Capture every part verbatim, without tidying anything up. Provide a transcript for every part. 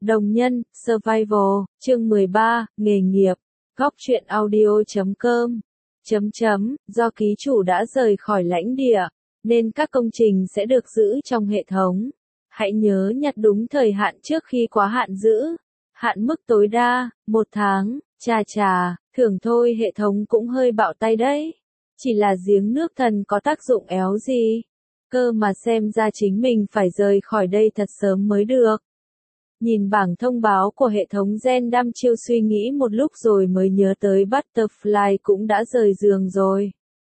Đồng nhân, Survival, chương mười ba, nghề nghiệp, góc truyện audio chấm com, chấm chấm, do ký chủ đã rời khỏi lãnh địa, nên các công trình sẽ được giữ trong hệ thống. Hãy nhớ nhặt đúng thời hạn trước khi quá hạn giữ. Hạn mức tối đa, một tháng, chà chà, thưởng thôi hệ thống cũng hơi bạo tay đấy. Chỉ là giếng nước thần có tác dụng éo gì. Cơ mà xem ra chính mình phải rời khỏi đây thật sớm mới được. Nhìn bảng thông báo của hệ thống gen đăm chiêu suy nghĩ một lúc rồi mới nhớ tới Butterfly cũng đã rời giường rồi.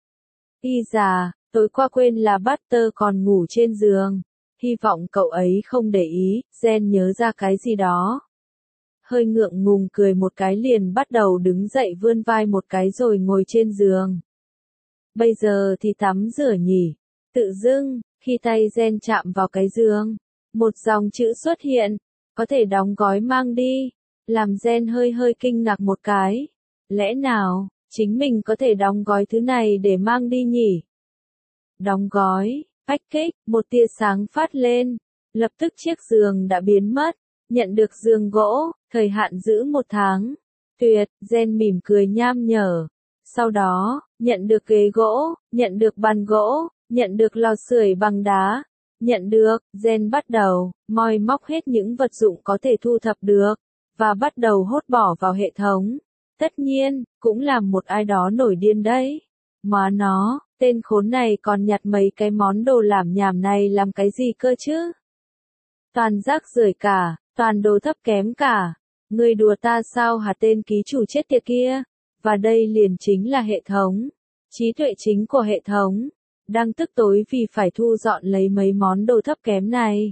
Y già, tối qua quên là Butter còn ngủ trên giường. Hy vọng cậu ấy không để ý, gen nhớ ra cái gì đó. Hơi ngượng ngùng cười một cái liền bắt đầu đứng dậy vươn vai một cái rồi ngồi trên giường. Bây giờ thì tắm rửa nhỉ. Tự dưng, khi tay gen chạm vào cái giường, một dòng chữ xuất hiện. Có thể đóng gói mang đi, làm gen hơi hơi kinh ngạc một cái. Lẽ nào, chính mình có thể đóng gói thứ này để mang đi nhỉ? Đóng gói, package, một tia sáng phát lên, lập tức chiếc giường đã biến mất, nhận được giường gỗ, thời hạn giữ một tháng. Tuyệt, gen mỉm cười nham nhở. Sau đó, nhận được ghế gỗ, nhận được bàn gỗ, nhận được lò sưởi bằng đá. Nhận được, gen bắt đầu, moi móc hết những vật dụng có thể thu thập được, và bắt đầu hốt bỏ vào hệ thống. Tất nhiên, cũng làm một ai đó nổi điên đấy. Má nó, tên khốn này còn nhặt mấy cái món đồ lảm nhảm này làm cái gì cơ chứ? Toàn rác rưởi cả, toàn đồ thấp kém cả. Người đùa ta sao hả tên ký chủ chết tiệt kia? Và đây liền chính là hệ thống. Trí tuệ chính của hệ thống. Đang tức tối vì phải thu dọn lấy mấy món đồ thấp kém này.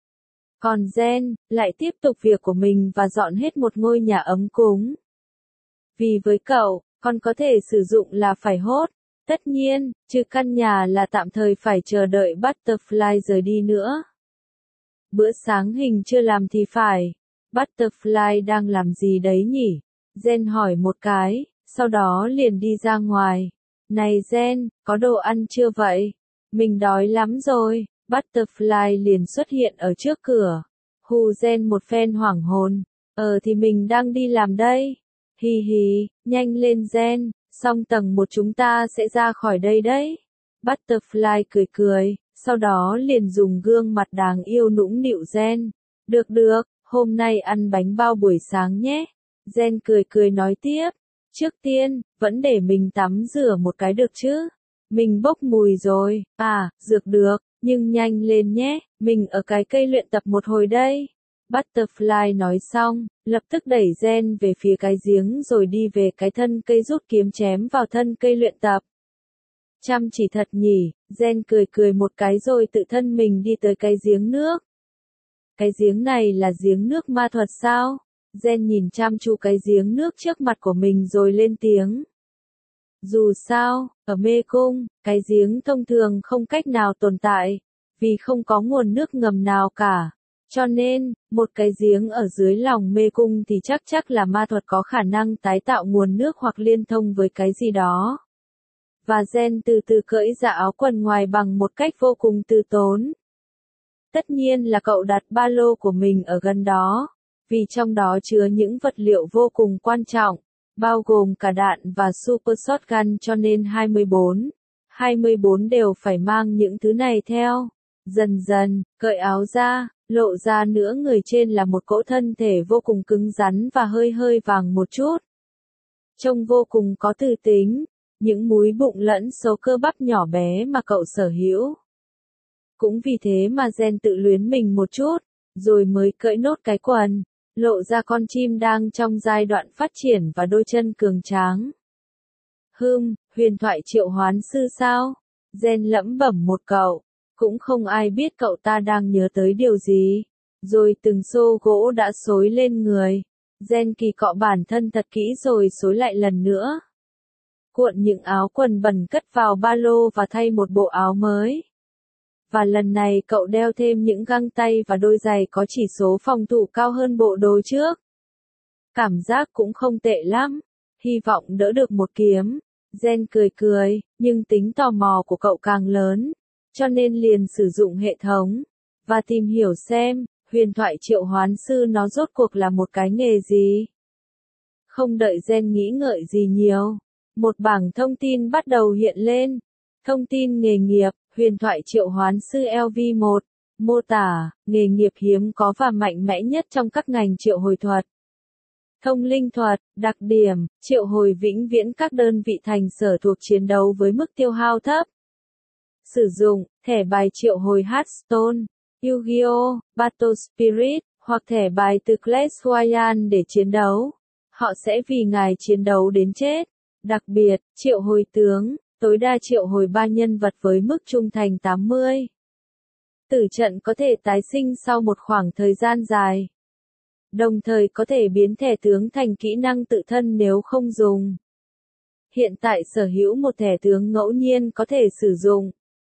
Còn gen, lại tiếp tục việc của mình và dọn hết một ngôi nhà ấm cúng. Vì với cậu, còn có thể sử dụng là phải hốt. Tất nhiên, trừ căn nhà là tạm thời phải chờ đợi Butterfly rời đi nữa. Bữa sáng hình chưa làm thì phải. Butterfly đang làm gì đấy nhỉ? Gen hỏi một cái, sau đó liền đi ra ngoài. Này gen, có đồ ăn chưa vậy? Mình đói lắm rồi. Butterfly liền xuất hiện ở trước cửa. Hù gen một phen hoảng hồn. Ờ thì mình đang đi làm đây. Hi hi, nhanh lên gen, xong tầng một chúng ta sẽ ra khỏi đây đấy. Butterfly cười cười, sau đó liền dùng gương mặt đáng yêu nũng nịu gen. Được được, hôm nay ăn bánh bao buổi sáng nhé. Gen cười cười nói tiếp. Trước tiên, vẫn để mình tắm rửa một cái được chứ. Mình bốc mùi rồi. À, dược được, nhưng nhanh lên nhé, mình ở cái cây luyện tập một hồi đây. Butterfly nói xong, lập tức đẩy gen về phía cái giếng rồi đi về cái thân cây rút kiếm chém vào thân cây luyện tập. Chăm chỉ thật nhỉ, gen cười cười một cái rồi tự thân mình đi tới cái giếng nước. Cái giếng này là giếng nước ma thuật sao? Gen nhìn chăm chú cái giếng nước trước mặt của mình rồi lên tiếng. Dù sao, ở mê cung, cái giếng thông thường không cách nào tồn tại, vì không có nguồn nước ngầm nào cả. Cho nên, một cái giếng ở dưới lòng mê cung thì chắc chắc là ma thuật có khả năng tái tạo nguồn nước hoặc liên thông với cái gì đó. Và Gen từ từ cởi ra áo quần ngoài bằng một cách vô cùng từ tốn. Tất nhiên là cậu đặt ba lô của mình ở gần đó. Vì trong đó chứa những vật liệu vô cùng quan trọng, bao gồm cả đạn và super shotgun cho nên hai mươi bốn. hai mươi bốn đều phải mang những thứ này theo. Dần dần, cởi áo ra, lộ ra nửa người trên là một cỗ thân thể vô cùng cứng rắn và hơi hơi vàng một chút. Trông vô cùng có tư tính, những múi bụng lẫn số cơ bắp nhỏ bé mà cậu sở hữu. Cũng vì thế mà Gen tự luyến mình một chút, rồi mới cởi nốt cái quần. Lộ ra con chim đang trong giai đoạn phát triển và đôi chân cường tráng. Hừm, huyền thoại triệu hoán sư sao? Gen lẩm bẩm một cậu. Cũng không ai biết cậu ta đang nhớ tới điều gì. Rồi từng xô gỗ đã xối lên người. Gen kỳ cọ bản thân thật kỹ rồi xối lại lần nữa. Cuộn những áo quần bẩn cất vào ba lô và thay một bộ áo mới. Và lần này cậu đeo thêm những găng tay và đôi giày có chỉ số phòng thủ cao hơn bộ đồ trước. Cảm giác cũng không tệ lắm. Hy vọng đỡ được một kiếm. Gen cười cười, nhưng tính tò mò của cậu càng lớn. Cho nên liền sử dụng hệ thống. Và tìm hiểu xem, huyền thoại triệu hoán sư nó rốt cuộc là một cái nghề gì? Không đợi Gen nghĩ ngợi gì nhiều, một bảng thông tin bắt đầu hiện lên. Thông tin nghề nghiệp, huyền thoại triệu hoán sư L V một, mô tả, nghề nghiệp hiếm có và mạnh mẽ nhất trong các ngành triệu hồi thuật. Thông linh thuật, đặc điểm, triệu hồi vĩnh viễn các đơn vị thành sở thuộc chiến đấu với mức tiêu hao thấp. Sử dụng, thẻ bài triệu hồi Hearthstone, Yu-Gi-Oh!, Battle Spirit, hoặc thẻ bài từ Clash Royale để chiến đấu. Họ sẽ vì ngài chiến đấu đến chết. Đặc biệt, triệu hồi tướng, tối đa triệu hồi ba nhân vật với mức trung thành tám mươi. Tử trận có thể tái sinh sau một khoảng thời gian dài. Đồng thời có thể biến thẻ tướng thành kỹ năng tự thân nếu không dùng. Hiện tại sở hữu một thẻ tướng ngẫu nhiên có thể sử dụng.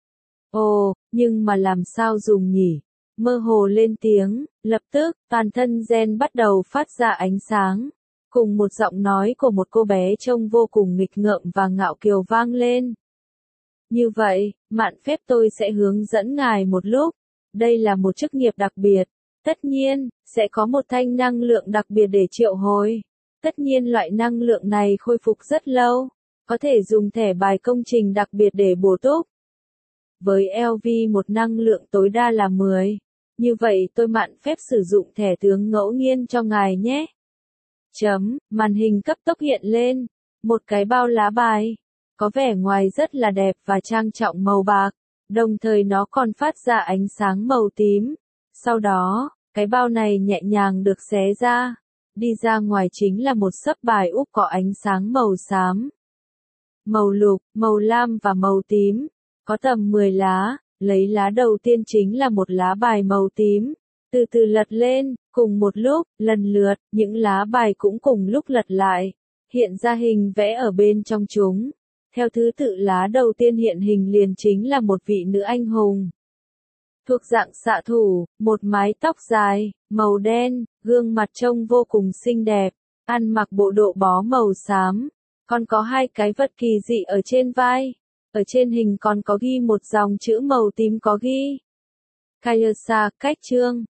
Ồ, nhưng mà làm sao dùng nhỉ? Mơ hồ lên tiếng, lập tức, toàn thân Gen bắt đầu phát ra ánh sáng. Cùng một giọng nói của một cô bé trông vô cùng nghịch ngợm và ngạo kiều vang lên. Như vậy, mạn phép tôi sẽ hướng dẫn ngài một lúc. Đây là một chức nghiệp đặc biệt. Tất nhiên, sẽ có một thanh năng lượng đặc biệt để triệu hồi. Tất nhiên loại năng lượng này khôi phục rất lâu. Có thể dùng thẻ bài công trình đặc biệt để bổ túc. Với L V một năng lượng tối đa là mười. Như vậy tôi mạn phép sử dụng thẻ tướng ngẫu nhiên cho ngài nhé. Chấm, màn hình cấp tốc hiện lên. Một cái bao lá bài. Có vẻ ngoài rất là đẹp và trang trọng màu bạc. Đồng thời nó còn phát ra ánh sáng màu tím. Sau đó, cái bao này nhẹ nhàng được xé ra. Đi ra ngoài chính là một xấp bài úp có ánh sáng màu xám, màu lục, màu lam và màu tím. Có tầm mười lá, lấy lá đầu tiên chính là một lá bài màu tím. Từ từ lật lên, cùng một lúc, lần lượt, những lá bài cũng cùng lúc lật lại. Hiện ra hình vẽ ở bên trong chúng. Theo thứ tự lá đầu tiên hiện hình liền chính là một vị nữ anh hùng. Thuộc dạng xạ thủ, một mái tóc dài, màu đen, gương mặt trông vô cùng xinh đẹp, ăn mặc bộ đồ bó màu xám. Còn có hai cái vật kỳ dị ở trên vai. Ở trên hình còn có ghi một dòng chữ màu tím có ghi Kaiasa, cách chương.